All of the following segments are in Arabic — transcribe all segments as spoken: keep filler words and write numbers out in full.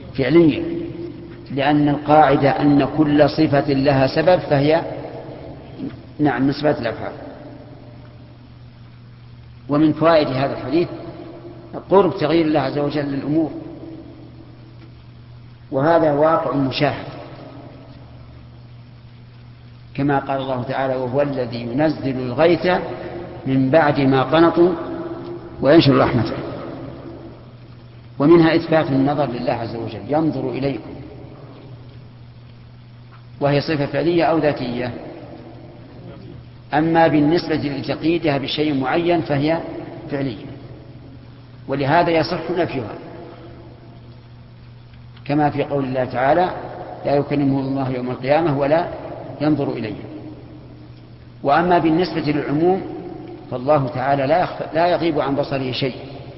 فعلية، لأن القاعدة أن كل صفة لها سبب فهي نعم من صفات الأفعال. ومن فوائد هذا الحديث قرب تغيير الله عز وجل للأمور، وهذا واقع مشاهد، كما قال الله تعالى: وهو الذي ينزل الغيث من بعد ما قنطوا وينشر رحمته. ومنها إثبات النظر لله عز وجل، ينظر إليكم، وهي صفة فعلية أو ذاتية. أما بالنسبة لتقييدها بشيء معين فهي فعلية، ولهذا يصح نفيها، كما في قول الله تعالى: لا يكلمه الله يوم القيامة ولا ينظر إليه. وأما بالنسبة للعموم فالله تعالى لا, لا يغيب عن بصره شيء،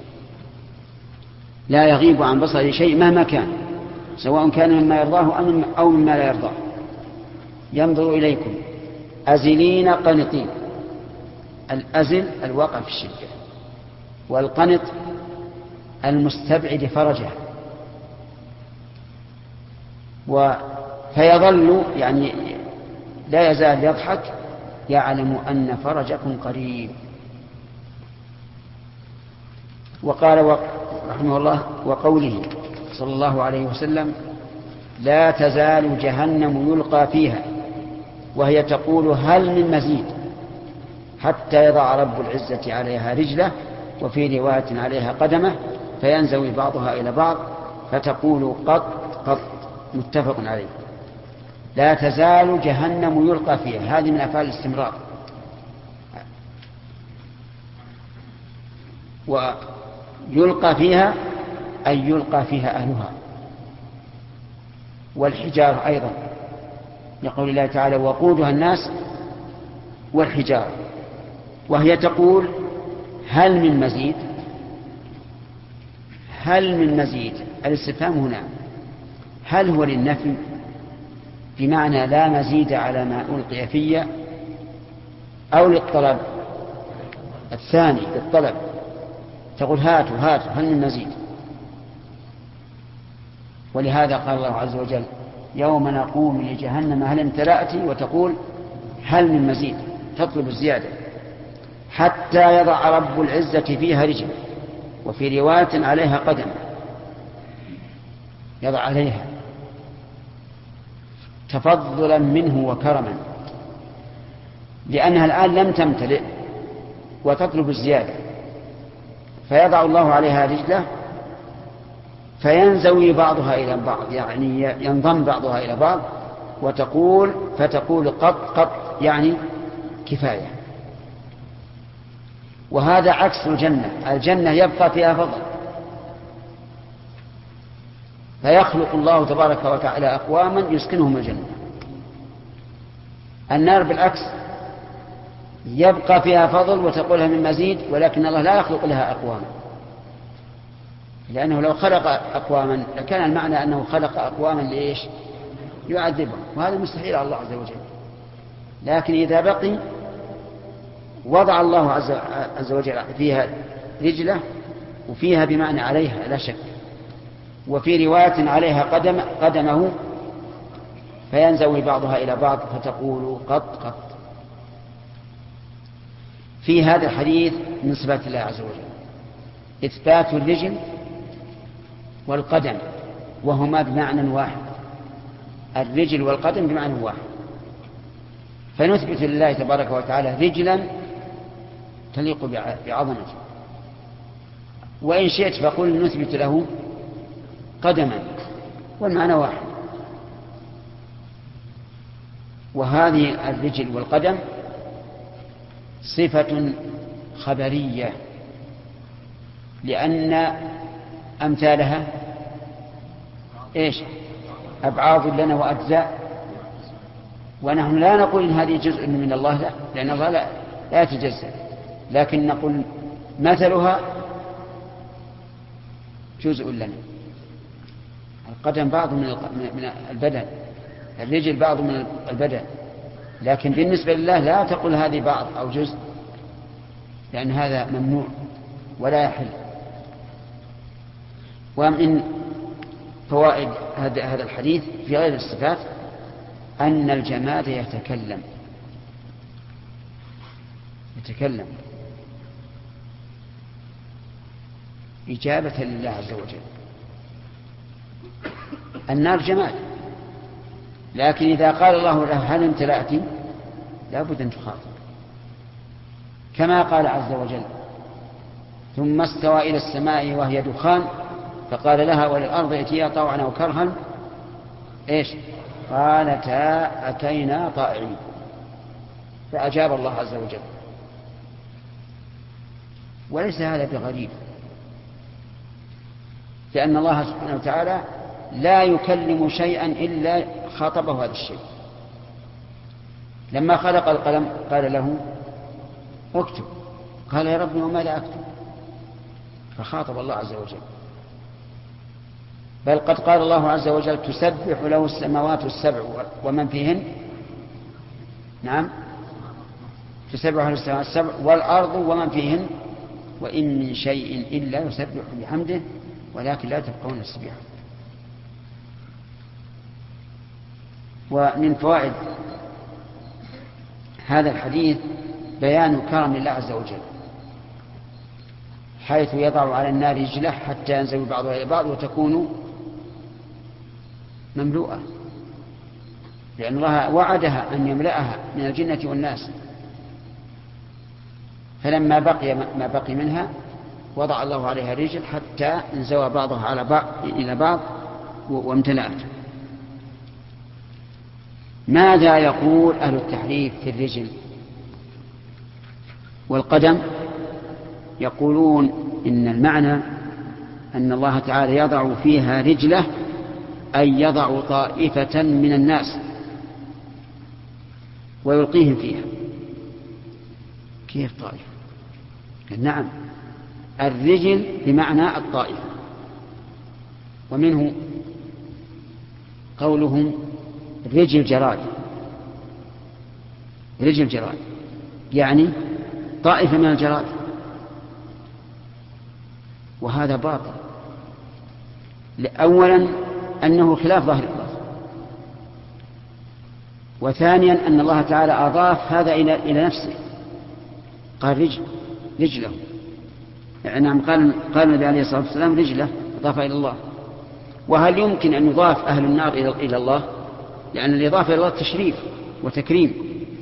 لا يغيب عن بصره شيء مهما كان، سواء كان مما يرضاه أو مما لا يرضاه. ينظر إليكم أزلين قنطين. الأزل الواقع في الشدة، والقنط المستبعد فرجه. فيظل يعني لا يزال يضحك يعلم أن فرجكم قريب. وقال رحمه الله: وقوله صلى الله عليه وسلم: لا تزال جهنم يلقى فيها وهي تقول هل من مزيد، حتى يضع رب العزة عليها رجله، وفي رواية عليها قدمه، فينزوي بعضها إلى بعض فتقول قط قط. متفق عليه. لا تزال جهنم يلقى فيها، هذه من أفعال الاستمرار. ويلقى فيها أي يلقى فيها أهلها. والحجار أيضا، يقول الله تعالى: وقودها الناس والحجار. وهي تقول هل من مزيد. هل من مزيد، الاستفهام هنا هل هو للنفي بمعنى لا مزيد على ما ألقي فيه، أو للطلب الثاني للطلب، تقول هاتوا هاتوا هل من مزيد. ولهذا قال الله عز وجل: يوم نقول لجهنم هل امتلأت، وتقول هل من مزيد، تطلب الزيادة، حتى يضع رب العزة فيها رجل، وفي رواية عليها قدم، يضع عليها تفضلا منه وكرما، لأنها الآن لم تمتلئ وتطلب الزيادة، فيضع الله عليها رجله فينزوي بعضها إلى بعض، يعني ينضم بعضها إلى بعض، وتقول فتقول قط قط، يعني كفاية. وهذا عكس الجنة. الجنة يبقى فيها فضل، فيخلق الله تبارك وتعالى أقواما يسكنهم الجنة. النار بالعكس يبقى فيها فضل وتقولها من مزيد، ولكن الله لا يخلق لها أقواما، لأنه لو خلق أقواما لكان المعنى أنه خلق أقواما لإيش؟ يعذبهم، وهذا مستحيل على الله عز وجل. لكن إذا بقي وضع الله عز وجل فيها رجله، وفيها بمعنى عليها لا شك، وفي رواية عليها قدم قدمه، فينزوي بعضها إلى بعض فتقول قط قط. في هذا الحديث من صفات الله عز وجل إثبات الرجل والقدم، وهما بمعنى واحد، الرجل والقدم بمعنى واحد. فنثبت لله تبارك وتعالى رجلا تليق بعظمته، وإن شئت فقل نثبت له قدما، والمعنى واحد. وهذه الرجل والقدم صفة خبرية، لأن أمثالها إيش؟ أبعاض لنا وأجزاء، ونحن لا نقول إن هذه جزء من الله، لا، لأن الله لا, لا يتجزأ، لكن نقول مثلها جزء لنا. القدم بعض من البدن، الرجل بعض من البدن، لكن بالنسبة لله لا تقول هذه بعض أو جزء، لأن هذا ممنوع ولا يحل. ومن فوائد هذا الحديث في غير الصفات أن الجماد يتكلم يتكلم إجابة لله عز وجل. النار جماد، لكن إذا قال الله له هل امتلأت لا بد أن تخاطب، كما قال عز وجل ثم استوى إلى السماء وهي دخان فقال لها وللأرض ائتيا طوعا أو كرها إيش قالتا أتينا طائعين، فأجاب الله عز وجل. وليس هذا بغريب، لأن الله سبحانه وتعالى لا يكلم شيئا إلا خاطبه هذا الشيء. لما خلق القلم قال له اكتب، قال يا رب وماذا أكتب؟ فخاطب الله عز وجل. بل قد قال الله عز وجل تسبح له السماوات السبع ومن فيهن، نعم تسبح له السماوات السبع والأرض ومن فيهن وإن من شيء إلا يسبح بحمده ولكن لا تفقهون تسبيحه. ومن فوائد هذا الحديث بيان كرم الله عز وجل، حيث يضع على النار رجله حتى ينزوي بعضها إلى بعض وتكون مملوءة، لأن الله وعدها أن يملأها من الجنة والناس. فلما بقي ما بقي منها وضع الله عليها رجل حتى انزوى بعضها على بعض إلى بعض وامتلأت. ماذا يقول أهل التحريف في الرجل والقدم؟ يقولون إن المعنى أن الله تعالى يضع فيها رجله أي يضع طائفة من الناس ويلقيهم فيها. كيف طائفة؟ نعم الرجل بمعنى الطائفة، ومنه قولهم رجل جراد، رجل جراد يعني طائفة من الجراد، وهذا باطل. أولا أنه خلاف ظاهر اللفظ، وثانيا أن الله تعالى أضاف هذا إلى إلى نفسه، قال رجل رجله، يعني نعم قال قال النبي عليه الصلاة والسلام رجله أضاف إلى الله. وهل يمكن أن يضاف أهل النار إلى إلى الله؟ لأن الإضافة إلى الله تشريف وتكريم،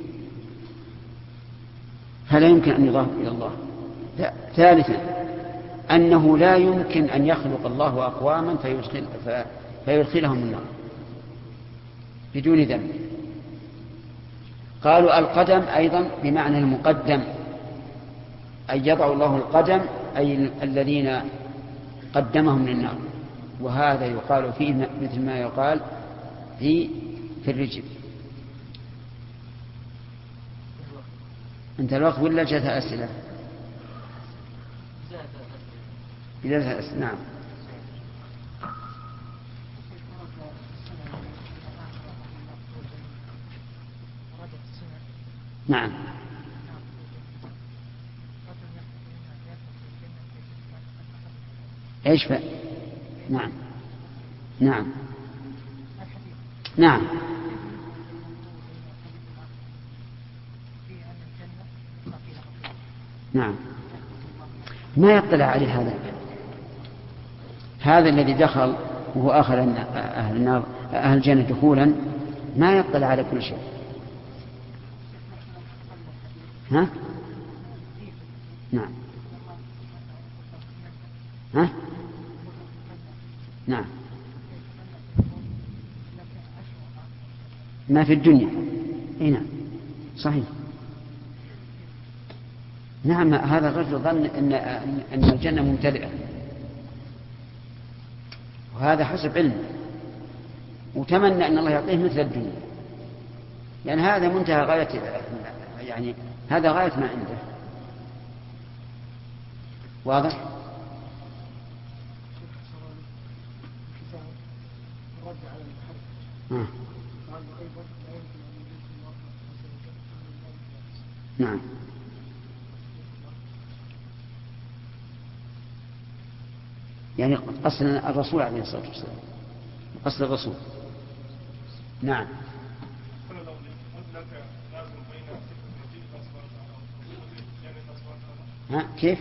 فلا يمكن أن يضاف إلى الله. لا. ثالثا أنه لا يمكن أن يخلق الله أقواما فيدخل فيدخلهم النار بدون ذنب. قالوا القدم أيضا بمعنى المقدم، أي يضع الله القدم أي الذين قدمهم للنار، وهذا يقال فيه مثل ما يقال في في الرجل. انت الوقت ولا جاءت أسئلة؟ جاءت أسئلة. نعم نعم ايش ف... نعم نعم نعم نعم ما يطلع عليه هذا هذا الذي دخل وهو آخر أهل النار أهل الجنة دخولا ما يطلع على كل شيء. ها؟ نعم ها؟ نعم ما في الدنيا. اي نعم صحيح. نعم هذا الرجل ظن ان ان الجنة ممتلئة، وهذا حسب علمه، وتمنى ان الله يعطيه مثل الدنيا، لان يعني هذا منتهى غاية، يعني هذا غاية ما عنده. واضح؟ آه. نعم يعني أصلا الرسول عليه الصلاة والسلام قصد الرسول. نعم. ها كيف؟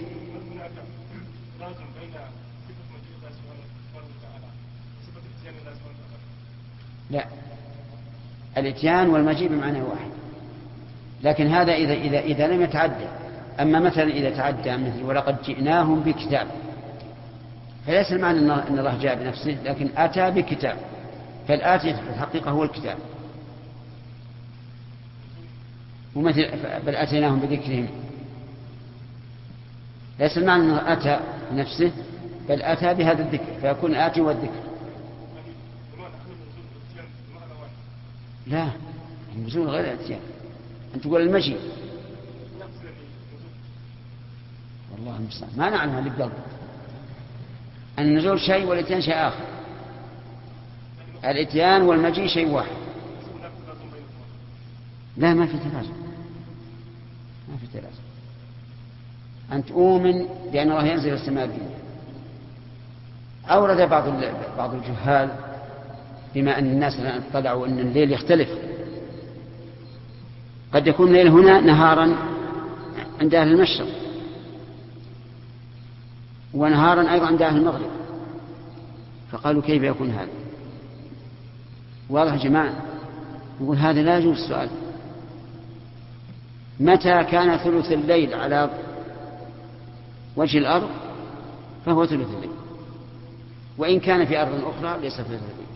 لا، الاتيان والمجيء بمعنى واحد، لكن هذا إذا, إذا, إذا لم يتعدى. أما مثلا إذا تعدى مثل ولقد جئناهم بكتاب، فليس المعنى أن الله جاء بنفسه، لكن أتى بكتاب، فالآتي في الحقيقة هو الكتاب. ومثل بل أتيناهم بذكرهم، ليس المعنى أنه أتى بنفسه، بل أتى بهذا الذكر، فيكون آتي والذكر. لا، النزول غير الاتيان. أنت تقول المجيء، والله المستعان ما نعلمها للقلب. النزول شيء والاتيان شيء آخر. الاتيان والمجيء شيء واحد. لا، ما في تلازم، ما في تلازم. أن تؤمن بأن الله ينزل السماء الدنيا. أورد بعض بعض الجهال بما أن الناس الآن اطلعوا أن الليل يختلف، قد يكون الليل هنا نهارا عند أهل المشرق، ونهارا أيضا عند أهل المغرب، فقالوا كيف يكون هذا؟ واضح يا جماعة؟ يقول هذا لا يجوز السؤال. متى كان ثلث الليل على وجه الأرض فهو ثلث الليل، وإن كان في أرض أخرى ليس ثلث الليل.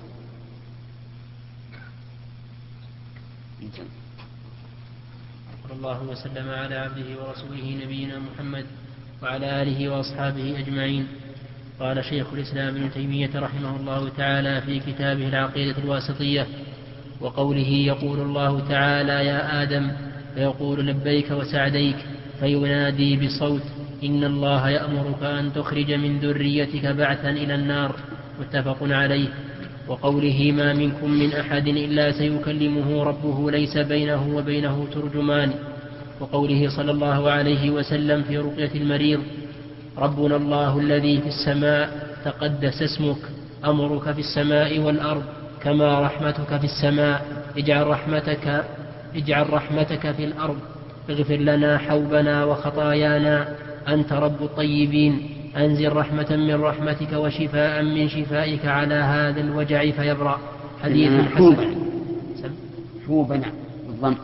صلى الله وسلم على عبده ورسوله نبينا محمد وعلى آله وأصحابه أجمعين. قال شيخ الإسلام ابن تيمية رحمه الله تعالى في كتابه العقيدة الواسطية: وقوله يقول الله تعالى يا آدم فيقول لبيك وسعديك، فينادي بصوت إن الله يأمرك أن تخرج من ذريتك بعثا إلى النار، متفق عليه. وقوله ما منكم من أحد إلا سيكلمه ربه ليس بينه وبينه ترجمان. وقوله صلى الله عليه وسلم في رقية المريض: ربنا الله الذي في السماء تقدس اسمك، أمرك في السماء والأرض كما رحمتك في السماء، اجعل رحمتك, اجعل رحمتك في الأرض، اغفر لنا حوبنا وخطايانا، أنت رب الطيبين، أنزل رحمة من رحمتك وشفاء من شفائك على هذا الوجع فيبرأ. حديث حسن. حوبنا بالضم.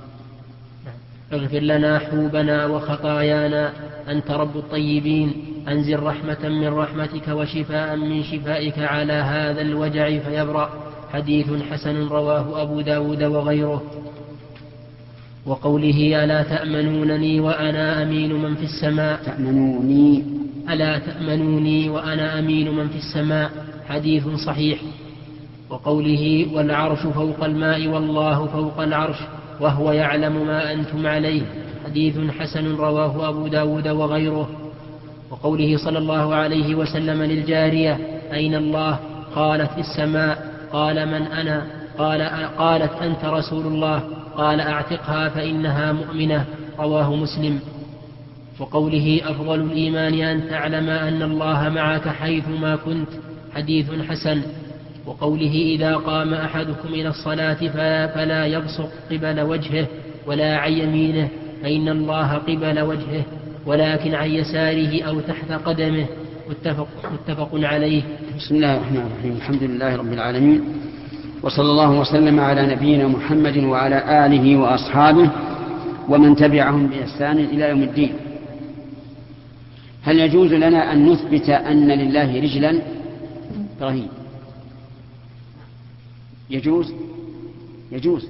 اغفر لنا حوبنا وخطايانا، أنت رب الطيبين، أنزل رحمة من رحمتك وشفاء من شفائك على هذا الوجع فيبرأ. حديث حسن رواه أبو داود وغيره. وقوله ألا تأمنونني وأنا أمين من في السماء، تأمنوني ألا تأمنوني وأنا أمين من في السماء، حديث صحيح. وقوله والعرش فوق الماء والله فوق العرش وهو يعلم ما أنتم عليه، حديث حسن رواه أبو داود وغيره. وقوله صلى الله عليه وسلم للجارية أين الله؟ قالت في السماء. قال من أنا؟ قال قالت أنت رسول الله. قال أعتقها فإنها مؤمنة، رواه مسلم. وقوله أفضل الإيمان أن تعلم أن الله معك حيثما كنت، حديث حسن. وقوله إذا قام أحدكم إلى الصلاة فلا يبصق قبل وجهه ولا عن يمينه فإن الله قبل وجهه، ولكن عن يساره أو تحت قدمه، متفق, متفق عليه. بسم الله الرحمن الرحيم. الحمد لله رب العالمين، وصلى الله وسلم على نبينا محمد وعلى آله وأصحابه ومن تبعهم بإحسان إلى يوم الدين. هل يجوز لنا أن نثبت أن لله رجلا؟ إبراهيم يجوز يجوز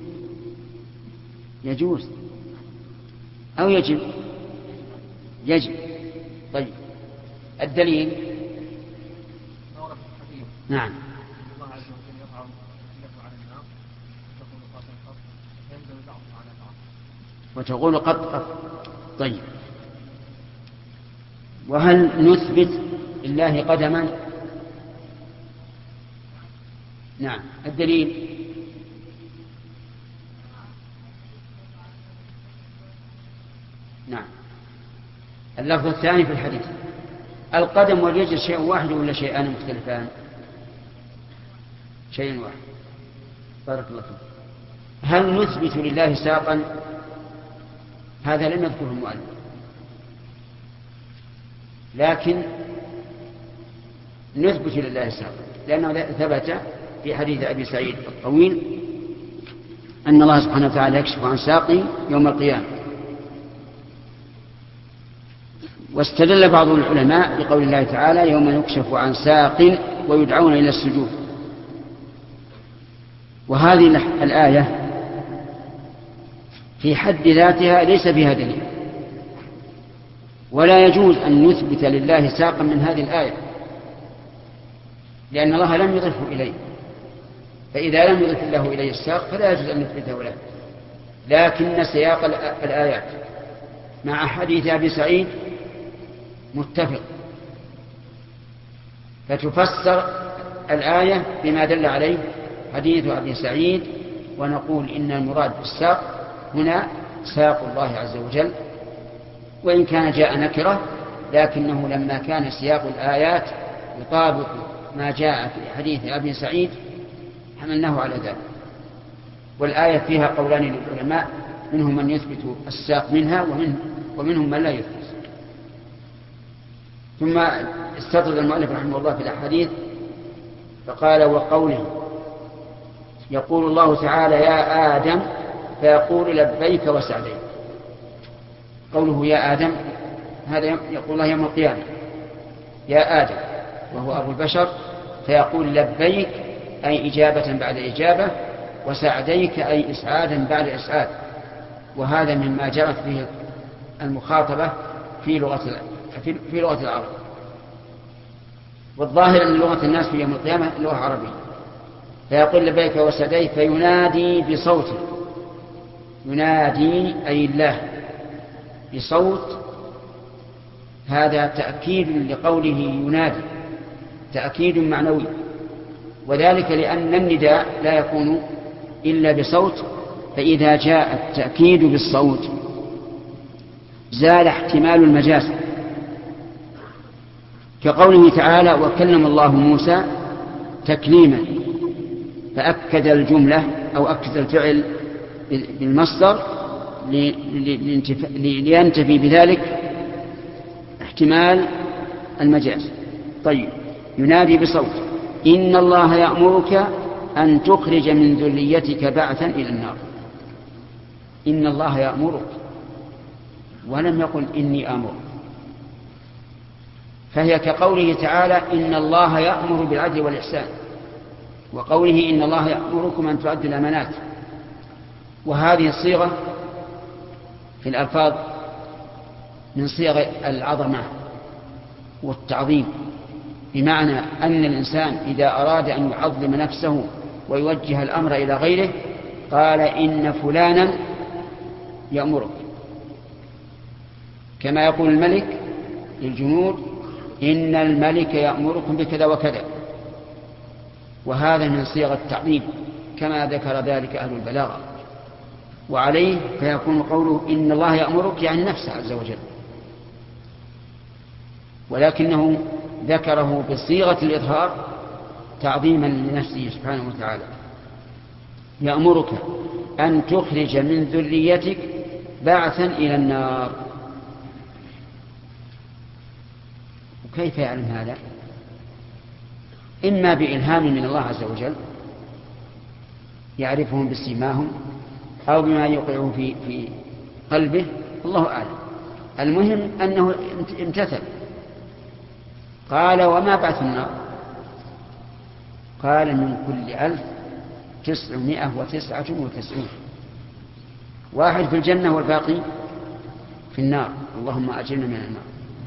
يجوز أو يجب؟ يجب. طيب الدليل؟ نعم. وتقول قط قط. طيب وهل نثبت لله قدما؟ نعم. الدليل؟ نعم. اللفظ الثاني في الحديث. القدم والرجل شيء واحد ولا شيئان مختلفان؟ شيء واحد. بارك الله فيك. هل نثبت لله ساقا؟ هذا لم يذكره المؤلف، لكن نثبت لله ساقا لأنه ثبت في حديث أبي سعيد الطويل أن الله سبحانه وتعالى يكشف عن ساقه يوم القيامة. واستدل بعض العلماء بقول الله تعالى يوم يكشف عن ساق ويدعون إلى السجود. وهذه الآية في حد ذاتها ليس فيها دليل، ولا يجوز أن نثبت لله ساقا من هذه الآية، لأن الله لم يضفه إليه، فإذا لم يضف الله إليه الساق فلا يجوز أن نثبته له. لكن سياق الآيات مع حديث أبي سعيد متفق، فتفسر الآية بما دل عليه حديث أبي سعيد، ونقول إن المراد بالساق هنا ساق الله عز وجل، وإن كان جاء نكرة، لكنه لما كان سياق الآيات يطابق ما جاء في حديث أبي سعيد حملناه على ذلك. والآية فيها قولان للعلماء، منهم من يثبت الساق منها ومنهم من لا يثبت. ثم استطرد المؤلف رحمه الله في الأحاديث فقال وقوله يقول الله تعالى يا آدم فيقول لبيك وسعديك. قوله يا آدم هذا يقول الله يوم القيامة يا آدم وهو أبو البشر، فيقول لبيك أي إجابة بعد إجابة، وسعديك أي إسعادا بعد إسعاد. وهذا مما جرت به المخاطبة في لغة في لغة العرب، والظاهر أن لغة الناس في يوم القيامة لغة عربية. فيقول لبيك وسعديك فينادي بصوت، ينادي أي الله بصوت، هذا تأكيد لقوله ينادي، تأكيد معنوي، وذلك لأن النداء لا يكون إلا بصوت، فإذا جاء التأكيد بالصوت زال احتمال المجاز، كقوله تعالى وكلم الله موسى تكليما، فأكد الجملة أو أكد الفعل بالمصدر لينتفي بذلك احتمال المجاز. طيب، ينادي بصوت إن الله يأمرك أن تخرج من ذريتك بعثا إلى النار. إن الله يأمرك، ولم يقل إني آمر، فهي كقوله تعالى إن الله يأمر بالعدل والإحسان، وقوله إن الله يأمركم أن تؤدوا الأمانات. وهذه الصيغة في الألفاظ من صيغ العظمة والتعظيم، بمعنى أن الإنسان إذا أراد أن يعظم نفسه ويوجه الأمر إلى غيره قال إن فلانا يأمرك، كما يقول الملك للجنود إن الملك يأمركم بكذا وكذا، وهذا من صيغ التعظيم كما ذكر ذلك أهل البلاغة. وعليه فيكون قوله إن الله يأمرك يعني نفسه عز وجل، ولكنه ذكره بصيغة الإظهار تعظيما لنفسه سبحانه وتعالى. يأمرك أن تخرج من ذريتك بعثا إلى النار. وكيف يعلم هذا؟ إما بإلهام من الله عز وجل يعرفهم بسيماهم، أو بما يوقعه في في قلبه، الله أعلم. المهم أنه امتثل. قال وما بعث النار؟ قال من كل ألف تسعمائة وتسعة وتسعون، واحد في الجنة والباقي في النار، اللهم أجرنا من النار.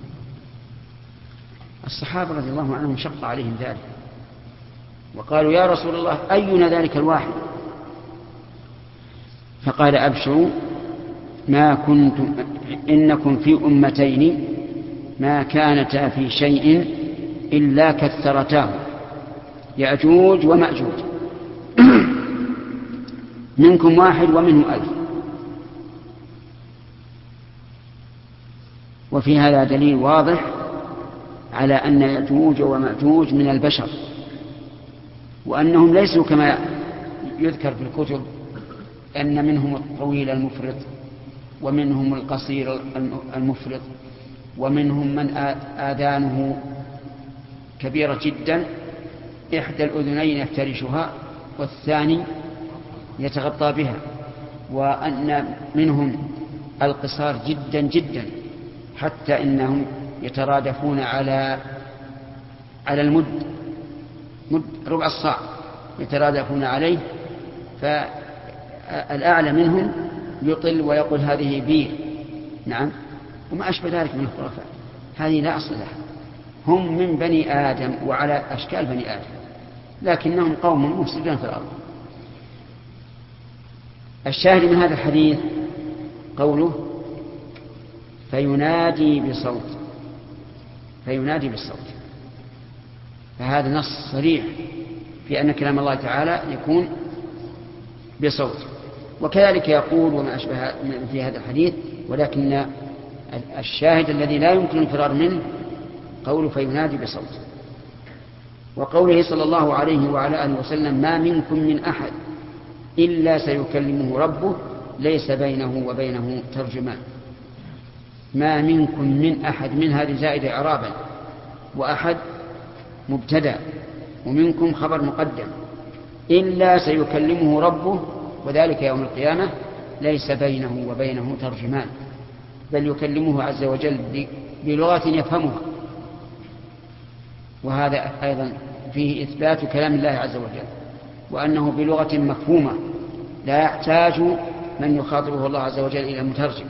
الصحابة رضي الله عنهم شق عليهم ذلك، وقالوا يا رسول الله أينا ذلك الواحد؟ فقال أبشروا ما كنتم إنكم في أمتين ما كانتا في شيء إلا كثرتاه، يأجوج ومأجوج، منكم واحد ومنه ألف. وفي هذا دليل واضح على أن يأجوج ومأجوج من البشر، وأنهم ليسوا كما يذكر في الكتب أن منهم الطويل المفرط ومنهم القصير المفرط ومنهم من آذانه كبيرة جدا إحدى الأذنين يفترشها والثاني يتغطى بها، وأن منهم القصار جدا جدا حتى إنهم يترادفون على على المد مد ربع الصاع يترادفون عليه، فالأعلى منهم يطل ويقول هذه بير. نعم، وما أشبه ذلك من الخرافات، هذه لا أصل لها. هم من بني آدم وعلى أشكال بني آدم، لكنهم قوم مفسدون في الأرض. الشاهد من هذا الحديث قوله فينادي بصوت، فينادي بالصوت، فهذا نص صريح في أن كلام الله تعالى يكون بصوت. وكذلك يقول وما أشبه في هذا الحديث، ولكن الشاهد الذي لا يمكن الفرار منه قوله فينادي بصوت. وقوله صلى الله عليه وعلى آله وسلم ما منكم من أحد إلا سيكلمه ربه ليس بينه وبينه ترجمان. ما منكم من أحد، من هذه زائدة إعرابا، وأحد مبتدأ، ومنكم خبر مقدم، إلا سيكلمه ربه، وذلك يوم القيامة ليس بينه وبينه ترجمان، بل يكلمه عز وجل بلغة يفهمها. وهذا أيضا فيه إثبات كلام الله عز وجل، وأنه بلغة مفهومة لا يحتاج من يخاطبه الله عز وجل إلى مترجم.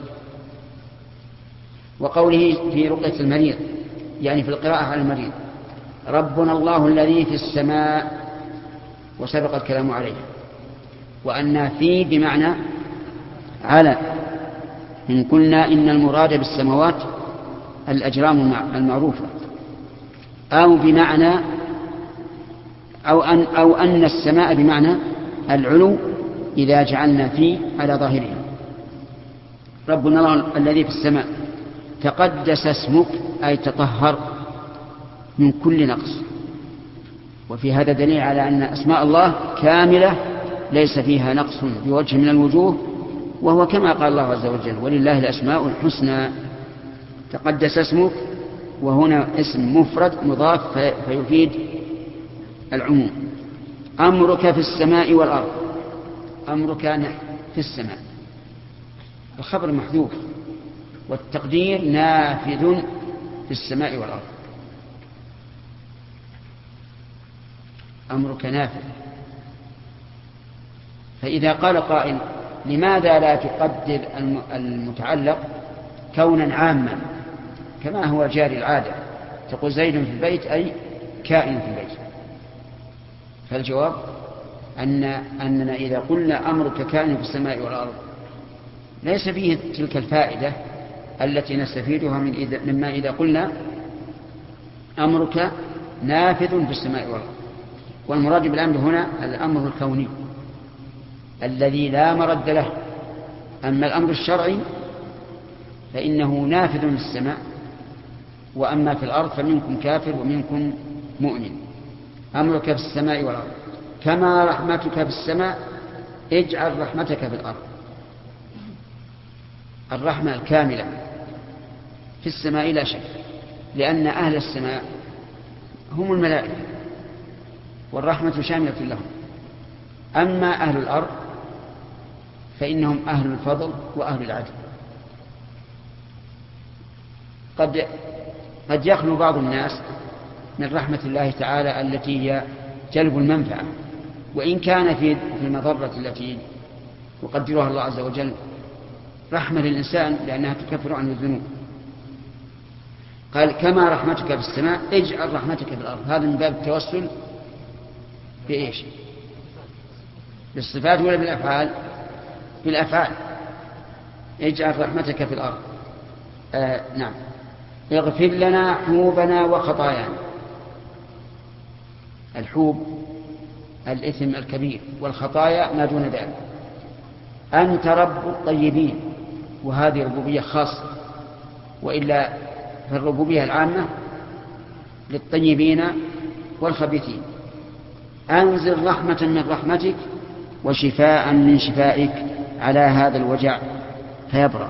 وقوله في رقية المريض، يعني في القراءة على المريض، ربنا الله الذي في السماء، وسبق الكلام عليه، وأن في بمعنى على، إن قلنا إن المراد بالسماوات الأجرام المعروفة، أو بمعنى أو أن, أو أن السماء بمعنى العلو إذا جعلنا في على ظاهرها. ربنا الله الذي في السماء تقدس اسمك، أي تطهر من كل نقص. وفي هذا دليل على أن أسماء الله كاملة ليس فيها نقص بوجه من الوجوه، وهو كما قال الله عز وجل ولله الأسماء الحسنى. تقدس اسمك، وهنا اسم مفرد مضاف فيفيد العموم. أمرك في السماء والأرض، أمرك في السماء، الخبر محذوف، والتقدير نافذ في السماء والأرض، أمرك نافذ. فإذا قال قائل لماذا لا تقدر المتعلق كونا عاما كما هو جاري العادة، تقول زيد في البيت أي كائن في البيت؟ فالجواب أن أننا إذا قلنا أمرك كائن في السماء والأرض ليس فيه تلك الفائدة التي نستفيدها من إذا مما إذا قلنا أمرك نافذ في السماء والأرض. والمراد بالأمر هنا الأمر الكوني الذي لا مرد له. أما الأمر الشرعي فإنه نافذ في السماء، وأما في الأرض فمنكم كافر ومنكم مؤمن. أمرك في السماء والأرض كما رحمتك في السماء اجعل رحمتك في الأرض. الرحمة الكاملة في السماء لا شك، لأن أهل السماء هم الملائكة والرحمة شاملة لهم. أما أهل الأرض فإنهم أهل الفضل وأهل العدل. قد قد يخلو بعض الناس من رحمة الله تعالى التي هي جلب المنفعة، وإن كان في المضرة التي يقدرها الله عز وجل رحمة للإنسان لأنها تكفر عن الذنوب. قال كما رحمتك في السماء اجعل رحمتك في الأرض. هذا من باب التوسل بإيش؟ بالصفات ولا بالأفعال؟ بالأفعال. اجعل رحمتك في الأرض. آه نعم. اغفر لنا حوبنا وخطايانا. الحوب الإثم الكبير، والخطايا ما دون ذلك. أنت رب الطيبين، وهذه ربوبية خاصة، وإلا في الربوبية العامة للطيبين والخبيثين. أنزل رحمة من رحمتك وشفاء من شفائك على هذا الوجع فيبرأ.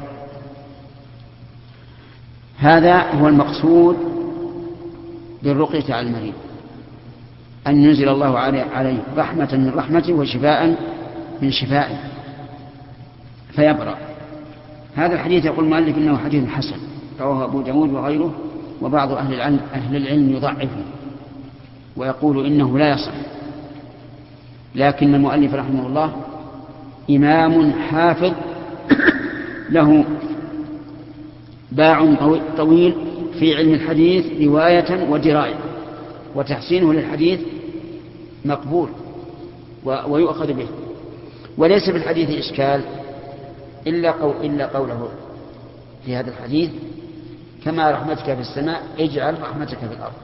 هذا هو المقصود بالرقية على المريض، أن ينزل الله عليه رحمة من رحمته وشفاء من شفائه فيبرأ. هذا الحديث يقول المؤلف إنه حديث حسن، رواه أبو داود وغيره، وبعض أهل العلم, أهل العلم يضعفه ويقول إنه لا يصح، لكن المؤلف رحمه الله إمام حافظ له باع طويل في علم الحديث رواية ودراية، وتحسينه للحديث مقبول ويؤخذ به، وليس في الحديث إشكال إلا, قول إلا قوله في هذا الحديث كما رحمتك في السماء اجعل رحمتك في الأرض.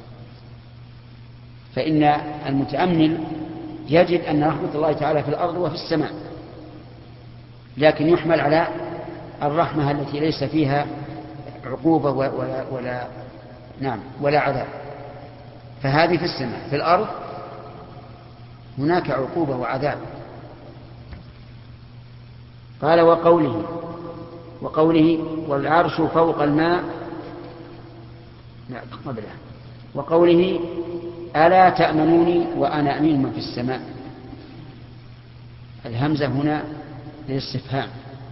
فإن المتأمل يجد أن رحمة الله تعالى في الأرض وفي السماء، لكن يحمل على الرحمة التي ليس فيها عقوبة ولا, ولا, نعم ولا عذاب، فهذه في السماء. في الأرض هناك عقوبة وعذاب. قال وقوله وقوله والعرش فوق الماء، لا قبله، وقوله ألا تأمنوني وأنا أمين من في السماء. الهمزة هنا للاستفهام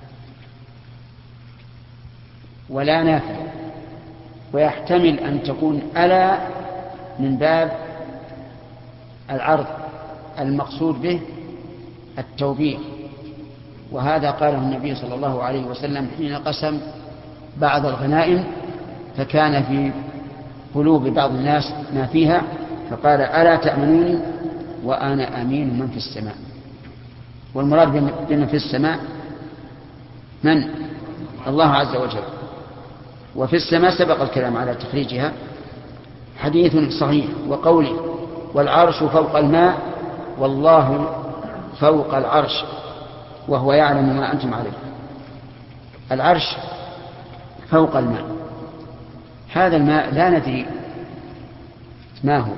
ولا نافع، ويحتمل أن تكون ألا من باب العرض المقصود به التوبيخ، وهذا قاله النبي صلى الله عليه وسلم حين قسم بعض الغنائم فكان في قلوب بعض الناس ما فيها، فقال ألا تأمنوني وأنا أمين من في السماء. والمراد بمن في السماء من؟ الله عز وجل. وفي السماء سبق الكلام على تخريجها، حديث صحيح. وقوله والعرش فوق الماء والله فوق العرش وهو يعلم ما أنتم عليه. العرش فوق الماء، هذا الماء لا ندري ما هو،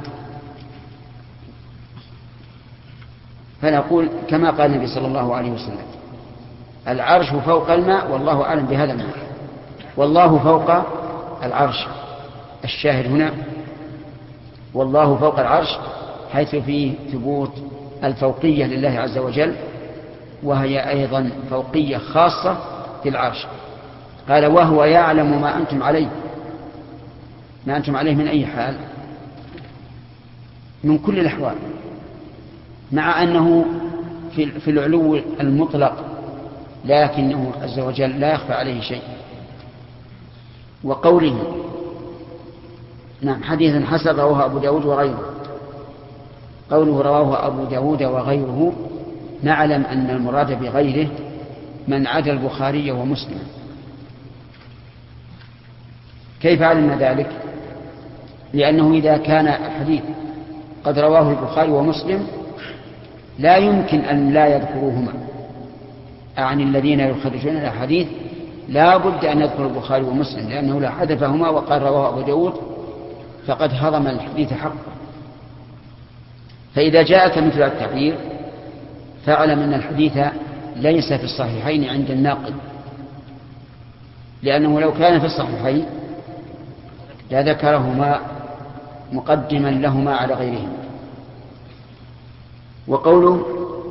فنقول كما قال النبي صلى الله عليه وسلم العرش فوق الماء والله أعلم بهذا الماء، والله فوق العرش. الشاهد هنا والله فوق العرش حيث فيه ثبوت الفوقية لله عز وجل، وهي أيضا فوقية خاصة في العرش. قال وهو يعلم ما أنتم عليه. ما أنتم عليه من أي حال؟ من كل الأحوال، مع أنه في العلو المطلق، لكنه عز وجل لا يخفى عليه شيء. وقوله نعم حديث حسن رواه أبو داود وغيره. قوله رواه أبو داود وغيره نعلم أن المراد بغيره من عدا البخاري ومسلم. كيف علمنا ذلك؟ لأنه إذا كان الحديث قد رواه البخاري ومسلم لا يمكن أن لا يذكروهما، أعني الذين يخرجون الحديث لا بد أن يذكر البخاري ومسلم، لأنه لا حذفهما وقال رواه أبو داود فقد هضم الحديث حقا. فإذا جاءك مثل التعبير فاعلم أن الحديث ليس في الصحيحين عند الناقد، لأنه لو كان في الصحيحين لذكرهما مقدما لهما على غيرهما. وقوله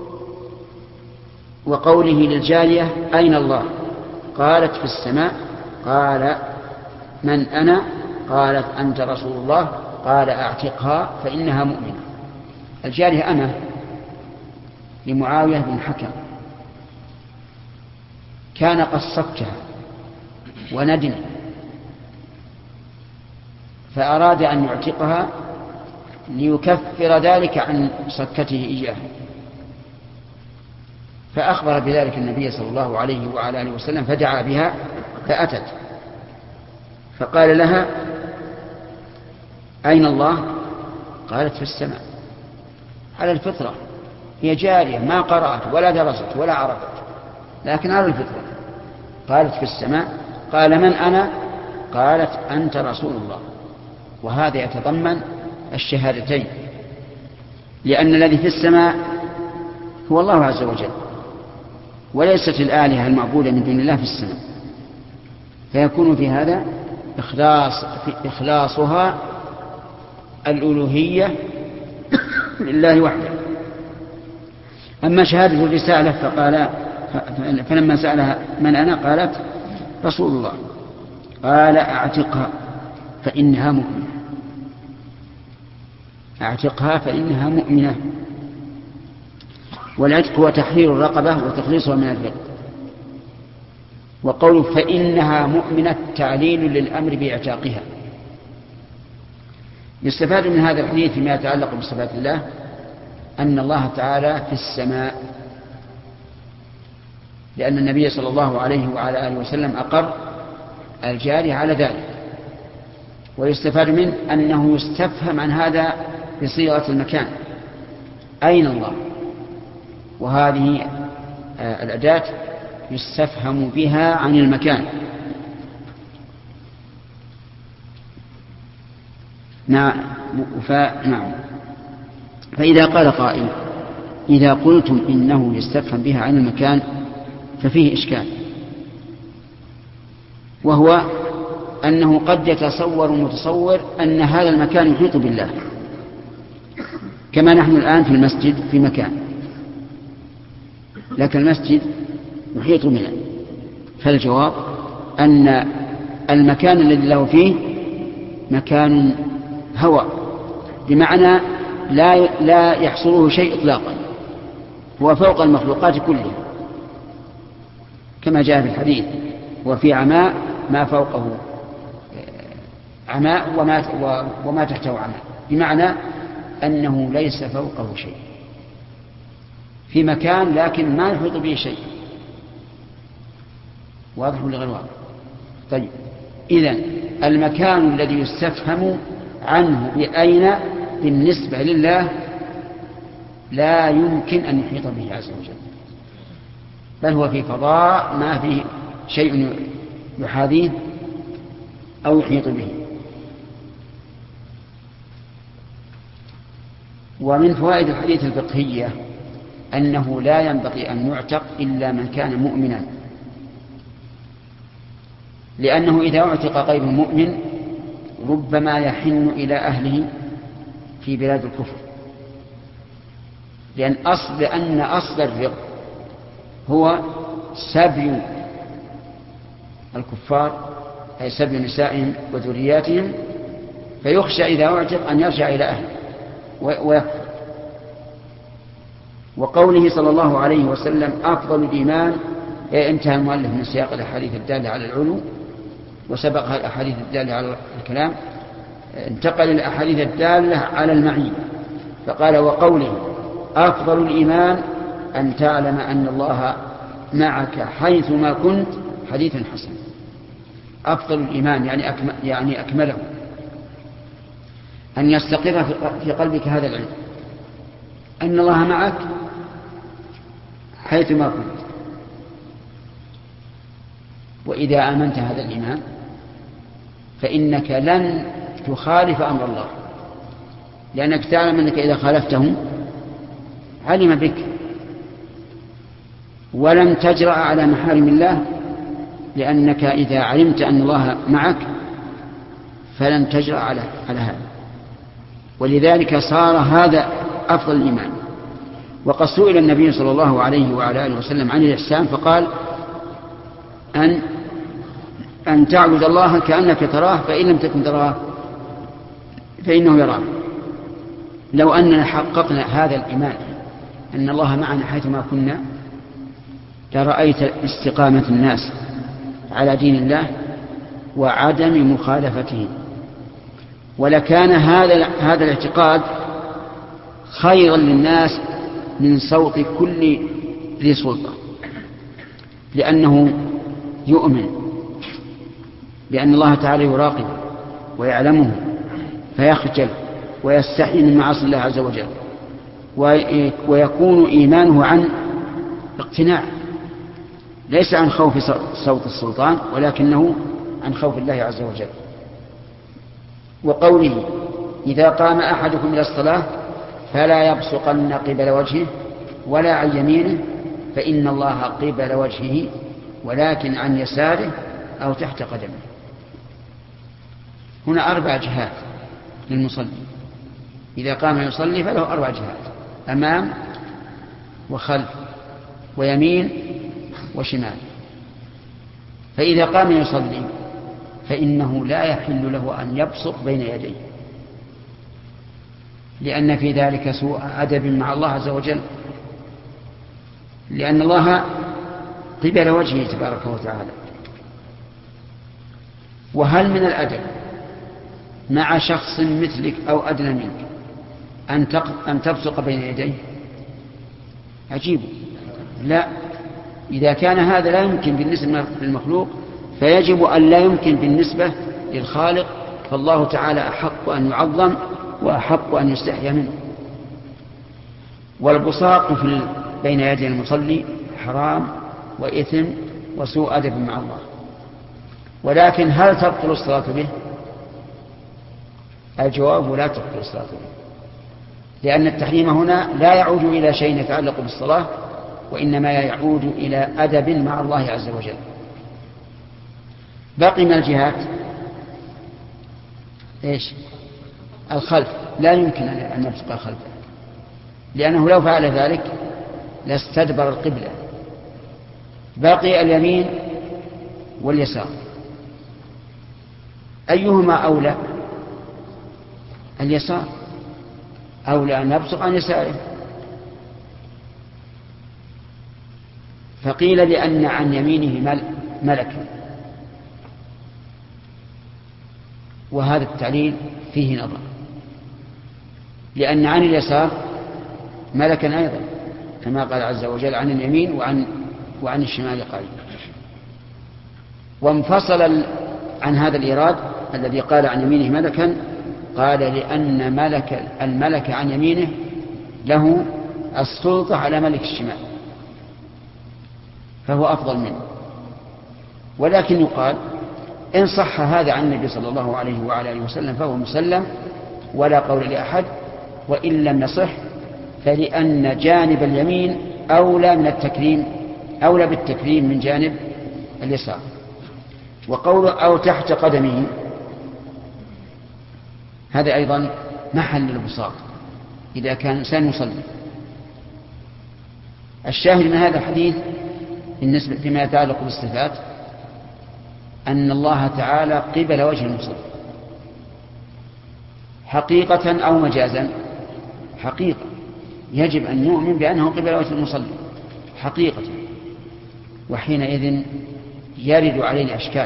وقوله للجارية أين الله؟ قالت في السماء. قال من أنا؟ قالت أنت رسول الله. قال أعتقها فإنها مؤمنة. الجارية أمه لمعاوية بن حكم، كان قد صكها وندم فأراد أن يعتقها ليكفر ذلك عن صكته إياه، فأخبر بذلك النبي صلى الله عليه وعلى آله وسلم فدعا بها فأتت، فقال لها أين الله؟ قالت في السماء. على الفطرة، هي جارية ما قرأت ولا درست ولا عرفت، لكن على الفطرة. قالت في السماء. قال من أنا؟ قالت أنت رسول الله. وهذا يتضمن الشهادتين، لأن الذي في السماء هو الله عز وجل، وليست الآلهة المعبودة من دون الله في السماء، فيكون في هذا إخلاص في إخلاصها الألوهية لله وحده. أما شهادة الرسالة فقال فلما سألها من أنا قالت رسول الله، قال أعتقها فإنها مؤمنة، أعتقها فإنها مؤمنة. والعتق هو تحرير الرقبة وتخليصها من الرق. وقوله فإنها مؤمنة تعليل للأمر بإعتاقها. يستفاد من هذا الحديث فيما يتعلق بصفات الله أن الله تعالى في السماء، لأن النبي صلى الله عليه وعلى آله وسلم أقر الجاري على ذلك. ويستفاد منه أنه يستفهم عن هذا بصيغة المكان، أين الله؟ وهذه الأداة يستفهم بها عن المكان. نعم. فإذا قال قائل إذا قلتم إنه يستفهم بها عن المكان ففيه إشكال، وهو أنه قد يتصور متصور أن هذا المكان يحيط بالله، كما نحن الآن في المسجد في مكان، لكن المسجد يحيط بنا. فالجواب أن المكان الذي له فيه مكان هواء، بمعنى لا لا يحصله شيء إطلاقا، هو فوق المخلوقات كلها، كما جاء في الحديث وفي عماء ما فوقه عماء وما, وما تحته عماء، بمعنى أنه ليس فوقه شيء، في مكان لكن ما يحيط به شيء. واضح ولا غير واضح؟ طيب، إذن المكان الذي يستفهم عنه بأين بالنسبة لله لا يمكن أن يحيط به عز وجل، بل هو في فضاء ما فيه شيء يحاذيه أو يحيط به. ومن فوائد الحديث الفقهية أنه لا ينبغي أن يعتق إلا من كان مؤمنا، لأنه إذا اعتق غير المؤمن ربما يحن إلى أهله في بلاد الكفر، لأن أصل لأن أصل الرق هو سبي الكفار، أي سبي نسائهم وذرياتهم، فيخشى إذا اعتق أن يرجع إلى أهله ويكفر. وقوله صلى الله عليه وسلم أفضل الإيمان، انتهى المؤلف من سياق الأحاديث الدالة على العلو وسبقها الأحاديث الدالة على الكلام، انتقل إلى الأحاديث الدالة على المعية فقال وقوله أفضل الإيمان أن تعلم أن الله معك حيثما كنت، حديث حسن. أفضل الإيمان يعني, أكمل يعني أكمله، أن يستقر في قلبك هذا العلم أن الله معك حيثما كنت. وإذا آمنت هذا الإيمان فإنك لن تخالف أمر الله، لأنك تعلم أنك إذا خالفته علم بك، ولن تجرأ على محارم الله، لأنك إذا علمت أن الله معك فلن تجرأ على على هذا. ولذلك صار هذا أفضل الإيمان. وقد سئل النبي صلى الله عليه وعلى آله وسلم عن الإحسان فقال أن أن تعبد الله كأنك تراه فإن لم تكن تراه فإنه يراك. لو أننا حققنا هذا الإيمان أن الله معنا حيثما كنا لرأيت استقامة الناس على دين الله وعدم مخالفتهم، ولكان هذا هذا الاعتقاد خيرا للناس من صوت كل ذي سلطة، لأنه يؤمن بأن الله تعالى يراقب ويعلمه فيخجل ويستحي من معاصي الله عز وجل، ويكون إيمانه عن اقتناع ليس عن خوف صوت السلطان ولكنه عن خوف الله عز وجل. وقوله إذا قام أحدكم إلى الصلاة فلا يبصقن قبل وجهه ولا عن يمينه فإن الله قبل وجهه ولكن عن يساره أو تحت قدمه. هنا أربع جهات للمصلي، إذا قام يصلي فله أربع جهات: أمام وخلف ويمين وشمال. فإذا قام يصلي فإنه لا يحل له أن يبصق بين يديه، لأن في ذلك سوء أدب مع الله عز وجل، لأن الله قبل وجهه تبارك وتعالى. وهل من الأدب مع شخص مثلك أو أدنى منك أن تبصق بين يديه؟ عجيب. لا، إذا كان هذا لا يمكن بالنسبة للمخلوق فيجب أن لا يمكن بالنسبة للخالق، فالله تعالى أحق أن يعظم وأحق أن يستحيا منه. والبصاق في بين يدي المصلي حرام وإثم وسوء أدب مع الله. ولكن هل تبطل الصلاة به؟ الجواب: لا تبطل الصلاة به، لأن التحريم هنا لا يعود إلى شيء يتعلق بالصلاة، وإنما يعود إلى أدب مع الله عز وجل. باقي من الجهات إيش؟ الخلف، لا يمكن أن نبصق خلفه، لأنه لو فعل ذلك لاستدبر القبلة. باقي اليمين واليسار، أيهما أولى؟ اليسار أولى أن نبصق عن يساره. فقيل لأن عن يمينه ملكا، وهذا التعليل فيه نظر، لأن عن اليسار ملكا أيضا، كما قال عز وجل: عن اليمين وعن, وعن الشمال قال. وانفصل عن هذا الإيراد الذي قال عن يمينه ملكا، قال لأن ملك الملك عن يمينه له السلطة على ملك الشمال، فهو أفضل منه. ولكن يقال إن صح هذا عن النبي صلى الله عليه وعلى آله وسلم فهو مسلم ولا قول لأحد، وإن لم يصح فلأن جانب اليمين أولى من التكريم، أولى بالتكريم من جانب اليسار. وقول أو تحت قدمه هذا أيضا محل البصاق إذا كان إنسان يصلي. الشاهد من هذا الحديث بالنسبة لما يتعلق بالصفات أن الله تعالى قبل وجه المصلي حقيقة أو مجازا. حقيقة، يجب أن نؤمن بأنه قبل وجه المصلي حقيقة، وحينئذ يرد علينا أشكال،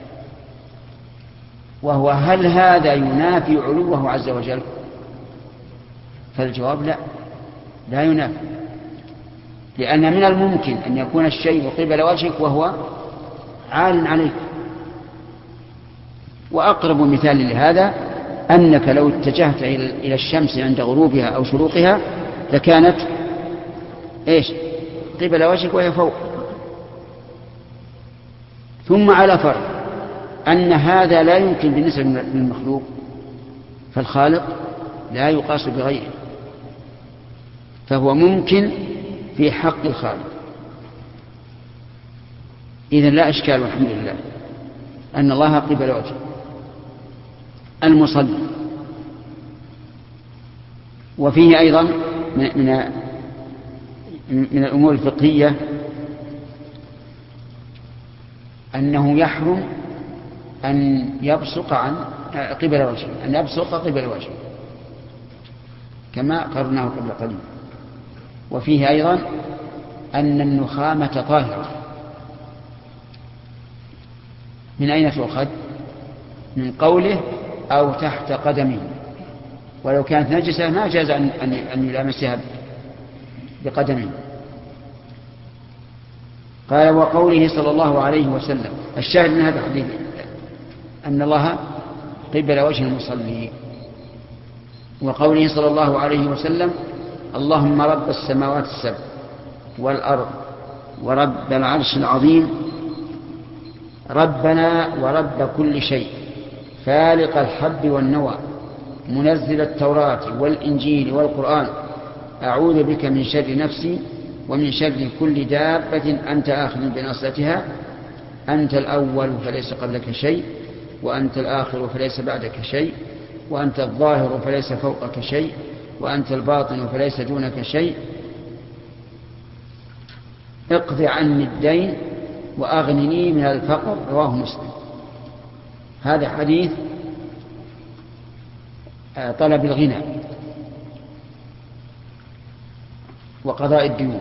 وهو هل هذا ينافي علوه عز وجل؟ فالجواب لا، لا ينافي، لأن من الممكن أن يكون الشيء قبل وجهك وهو عال عليك. وأقرب مثال لهذا أنك لو اتجهت إلى الشمس عند غروبها أو شروقها لكانت إيش؟ قبل وجهك وهي فوق. ثم على فرض أن هذا لا يمكن بالنسبة للمخلوق، فالخالق لا يقاس بغيره، فهو ممكن في حق الخالق. إذن لا إشكال والحمد لله أن الله قبل وجهه. المصلي، وفيه أيضا من من الأمور الفقهية أنه يحرم أن يبصق عن قبل وجهه، أن يبصق قبل وجهه كما قرناه قبل قليل. وفيه أيضا أن النخامة طاهرة. من أين تؤخذ؟ من قوله أو تحت قدمه، ولو كانت نجسة ما جاز أن يلامسها بقدمه. قال وقوله صلى الله عليه وسلم. الشاهد من هذا الحديث أن الله قبل وجه المصلي. وقوله صلى الله عليه وسلم اللهم رب السماوات السبع والأرض ورب العرش العظيم ربنا ورب كل شيء فالق الحب والنوى منزل التوراة والإنجيل والقرآن أعوذ بك من شر نفسي ومن شر كل دابة أنت آخذ بناصيتها أنت الأول فليس قبلك شيء وأنت الآخر فليس بعدك شيء وأنت الظاهر فليس فوقك شيء وأنت الباطن فليس دونك شيء اقض عني الدين وأغنني من الفقر. رواه مسلم. هذا حديث طلب الغنى وقضاء الديون،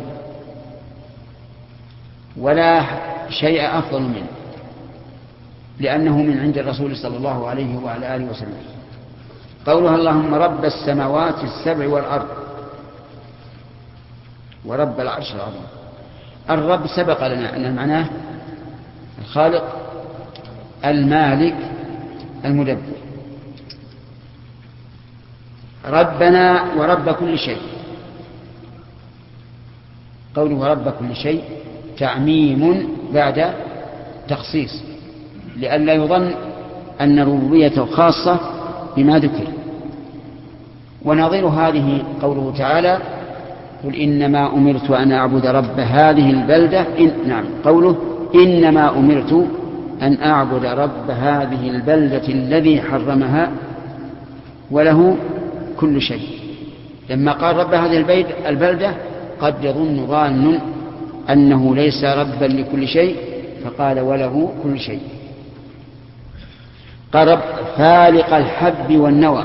ولا شيء أفضل منه لأنه من عند الرسول صلى الله عليه وعلى آله وسلم. قولها اللهم رب السماوات السبع والأرض ورب العرش العظيم. الرب سبق لنا أن معناه الخالق المالك المدبر. ربنا ورب كل شيء. قوله رب كل شيء تعميم بعد تخصيص لئلا يظن أن ربوبيته خاصة بما ذكر. ونظير هذه قوله تعالى قل إنما أمرت أن أعبد رب هذه البلدة إن نعم قوله إنما أمرت أن أعبد رب هذه البلدة الذي حرمها وله كل شيء. لما قال رب هذه البلدة قد يظن ظان أنه ليس ربا لكل شيء فقال وله كل شيء. قال رب فالق الحب والنوى.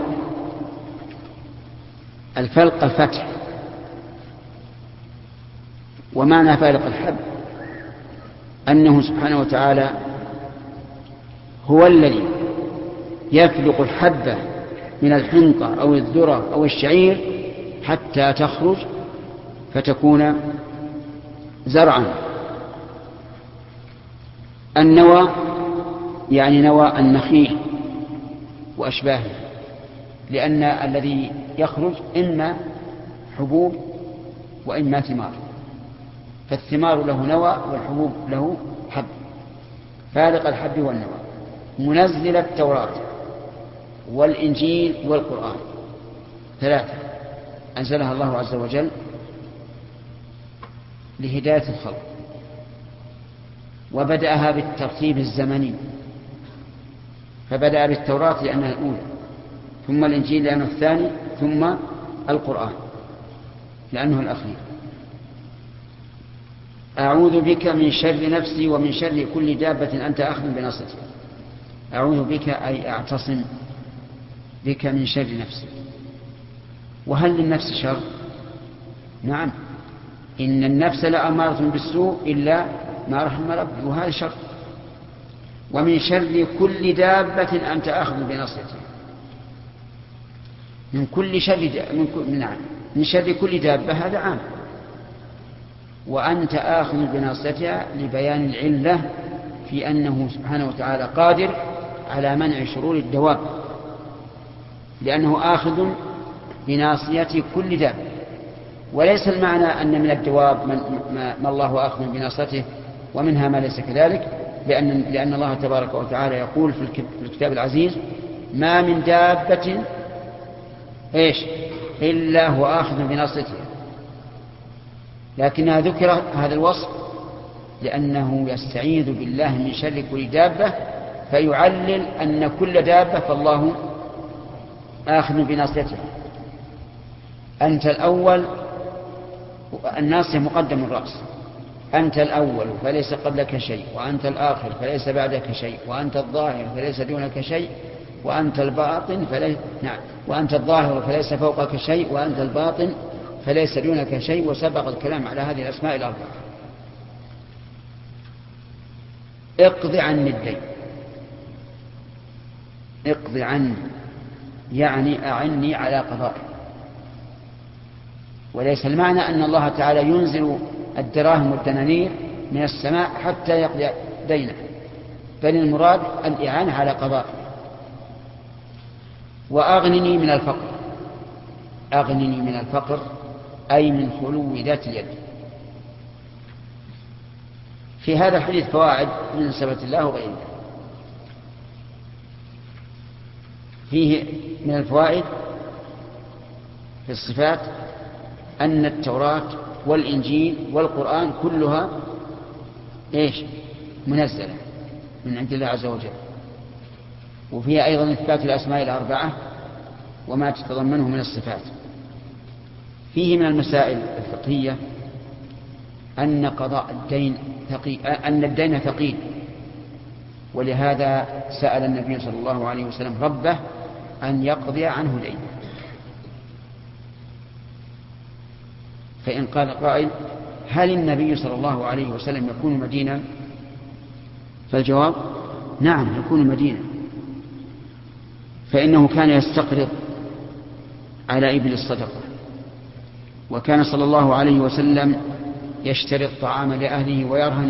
الفلق الفتح، ومعنى فالق الحب أنه سبحانه وتعالى هو الذي يفلق الحبة من الحنطة أو الذرة أو الشعير حتى تخرج فتكون زرعا. النوى يعني نوى النخيل وأشباهه، لأن الذي يخرج إما حبوب وإما ثمار، فالثمار له نوى والحبوب له حب. فالق الحب والنوى منزل التوراة والإنجيل والقرآن. ثلاثة أنزلها الله عز وجل لهداية الخلق، وبدأها بالترتيب الزمني، فبدأ بالتوراة لأنها الأولى، ثم الإنجيل لأنه الثاني، ثم القرآن لأنه الأخير. أعوذ بك من شر نفسي ومن شر كل دابة أنت آخذ بناصيتها. أعوذ بك أي أعتصم بك من شر نفسي. وهل للنفس شر؟ نعم، إن النفس لأمارة بالسوء إلا ما رحم ربي، وهذا شر. ومن شر كل دابة أنت آخذ بناصيتها. من كل شر من, كل... نعم. من شر كل دابة هذا عام، وأنت آخذ بناصيتها لبيان العلة في أنه سبحانه وتعالى قادر على منع شرور الدواب، لأنه آخذ بناصية كل دابة. وليس المعنى أن من الدواب من ما الله آخذ بناصيته ومنها ما ليس كذلك، لأن, لأن الله تبارك وتعالى يقول في الكتاب العزيز ما من دابة إيش إلا هو آخذ بناصيتها، لكنها ذكر هذا الوصف لأنه يستعيذ بالله من شر كل دابة، فيعلل أن كل دابة فالله آخذ بناصيتها. أنت الأول، الناصية مقدم الرأس، أنت الأول فليس قبلك شيء، وأنت الآخر فليس بعدك شيء، وأنت الظاهر فليس دونك شيء، وأنت الباطن فليس نعم وأنت الظاهر فليس فوقك شيء، وأنت الباطن فليس دونك شيء. وسبق الكلام على هذه الأسماء الأربعة. اقض عني الدين. اقض عني يعني أعني على قضائه، وليس المعنى أن الله تعالى ينزل الدراهم والدنانير من السماء حتى يقضي دينه، بل المراد الإعانة على قضائه. وأغنني من الفقر. أغنني من الفقر أي من خلو ذات اليد. في هذا الحديث فوائد من صفة الله وغيره. فيه من الفوائد في الصفات أن التوراة والإنجيل والقرآن كلها إيش؟ منزلة من عند الله عز وجل، وفيها أيضا إثبات الأسماء الأربعة وما تتضمنه من الصفات. فيه من المسائل الفقهية أن قضاء الدين ثقيل، أن الدين ثقيل، ولهذا سأل النبي صلى الله عليه وسلم ربه أن يقضي عنه دينه. فإن قال قائل هل النبي صلى الله عليه وسلم يكون مدينا؟ فالجواب نعم يكون مدينا، فإنه كان يستقرض على إبل الصدقة، وكان صلى الله عليه وسلم يشتري الطعام لأهله ويرهن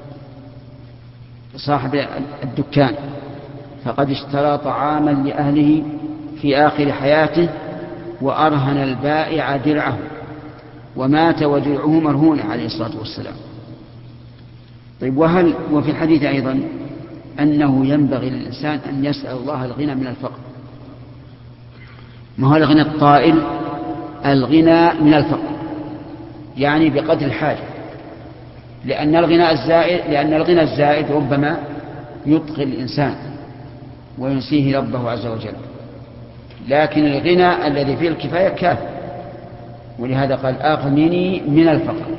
صاحب الدكان، فقد اشترى طعاما لأهله في آخر حياته وأرهن البائع درعه ومات ودرعه مرهون عليه الصلاة والسلام. طيب وهل وفي الحديث أيضا أنه ينبغي للإنسان أن يسأل الله الغنى من الفقر. ما هو الغنى الطائل؟ الغنى من الفقر، يعني بقدر الحاجة، لأن الغنى الزائد لأن الغنى الزائد ربما يطغي الإنسان وينسيه ربه عز وجل، لكن الغنى الذي فيه الكفاية كافٍ، ولهذا قال أغنني من الفقر.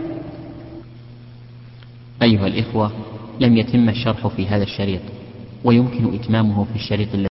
أيها الإخوة، لم يتم الشرح في هذا الشريط، ويمكن إتمامه في الشريط الذي